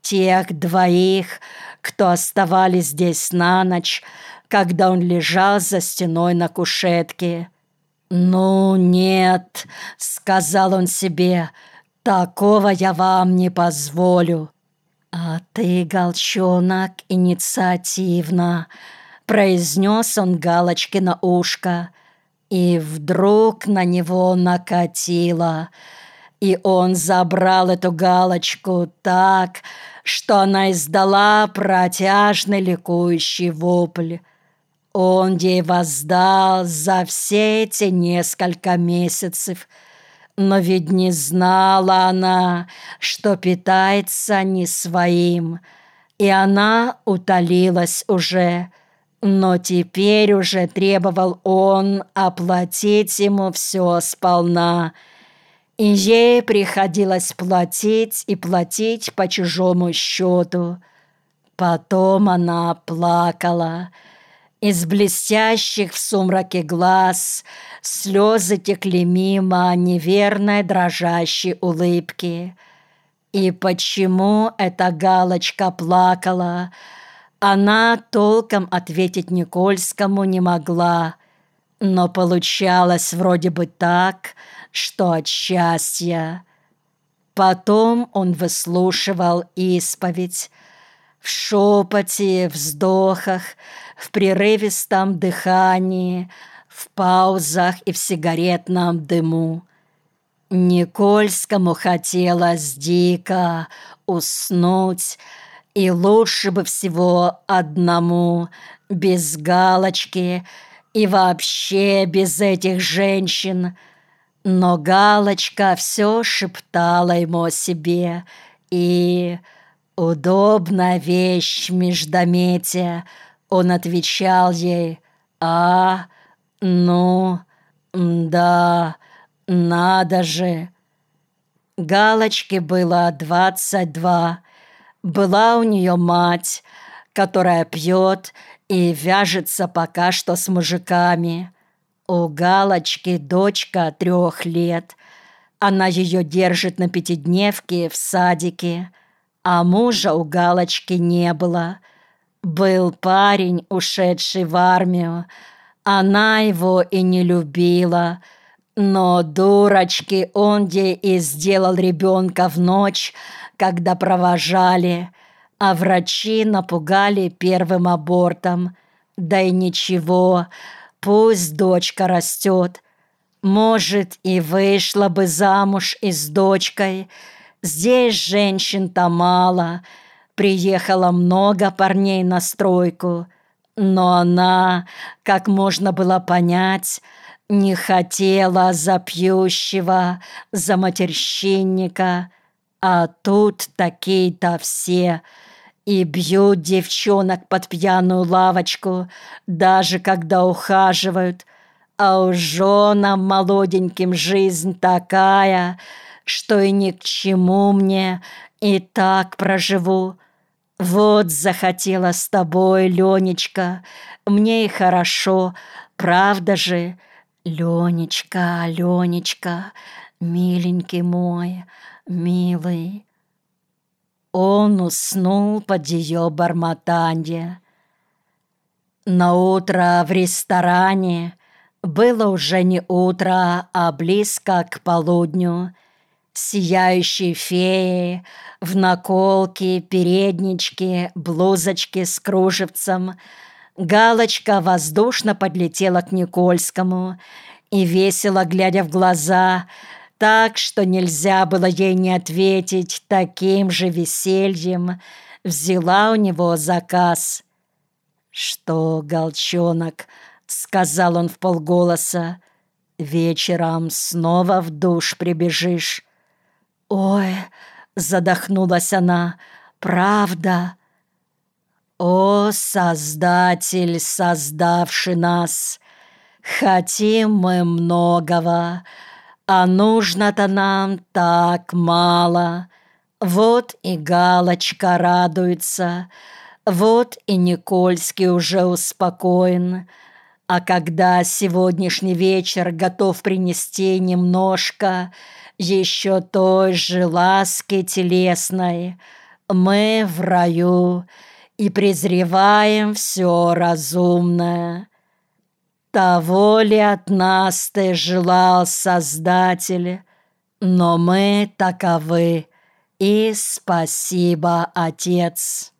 тех двоих, кто оставались здесь на ночь, когда он лежал за стеной на кушетке. «Ну нет», — сказал он себе, — «такого я вам не позволю». «А ты, Голчонок, инициативно», — произнес он Галочке на ушко, и вдруг на него накатило, и он забрал эту Галочку так, что она издала протяжный ликующий вопль. Он ей воздал за все эти несколько месяцев, но ведь не знала она, что питается не своим, и она утолилась уже, но теперь уже требовал он оплатить ему все сполна, и ей приходилось платить и платить по чужому счету. Потом она плакала. Из блестящих в сумраке глаз слезы текли мимо неверной дрожащей улыбки. И почему эта Галочка плакала, она толком ответить Никольскому не могла, но получалось вроде бы так, что от счастья. Потом он выслушивал исповедь, в шепоте, вздохах, в прерывистом дыхании, в паузах и в сигаретном дыму. Никольскому хотелось дико уснуть, и лучше бы всего одному, без Галочки и вообще без этих женщин. Но Галочка все шептала ему о себе, и... «Удобная вещь, междометие», — он отвечал ей. Ну, да, надо же». Галочке было 22. Была у нее мать, которая пьет и вяжется пока что с мужиками. У Галочки дочка 3 лет. Она ее держит на пятидневке в садике. А мужа у Галочки не было. Был парень, ушедший в армию. Она его и не любила. Но, дурочки, он ей и сделал ребенка в ночь, когда провожали. А врачи напугали первым абортом. Да и ничего, пусть дочка растет. Может, и вышла бы замуж и с дочкой. Здесь женщин-то мало, приехало много парней на стройку, но она, как можно было понять, не хотела за пьющего, за матерщинника, а тут такие-то все, и бьют девчонок под пьяную лавочку, даже когда ухаживают, а у женам молоденьким жизнь такая, что и ни к чему мне, и так проживу. Вот захотела с тобой, Ленечка, мне и хорошо, правда же? Ленечка, Ленечка, миленький мой, милый». Он уснул под ее бормотанье. Наутро в ресторане было уже не утро, а близко к полудню. Сияющие феи в наколке, передничке, блузочке с кружевцем. Галочка воздушно подлетела к Никольскому и, весело глядя в глаза, так, что нельзя было ей не ответить таким же весельем, взяла у него заказ. «Что, Голчонок?» — сказал он вполголоса. «Вечером снова в душ прибежишь?» «Ой!» — задохнулась она. «Правда?» «О, Создатель, создавший нас! Хотим мы многого, а нужно-то нам так мало. Вот и Галочка радуется, вот и Никольский уже успокоен. А когда сегодняшний вечер готов принести немножко еще той же ласки телесной, Мы в раю и презреваем все разумное. Того ли от нас ты желал, Создатель, но мы таковы, и спасибо, Отец.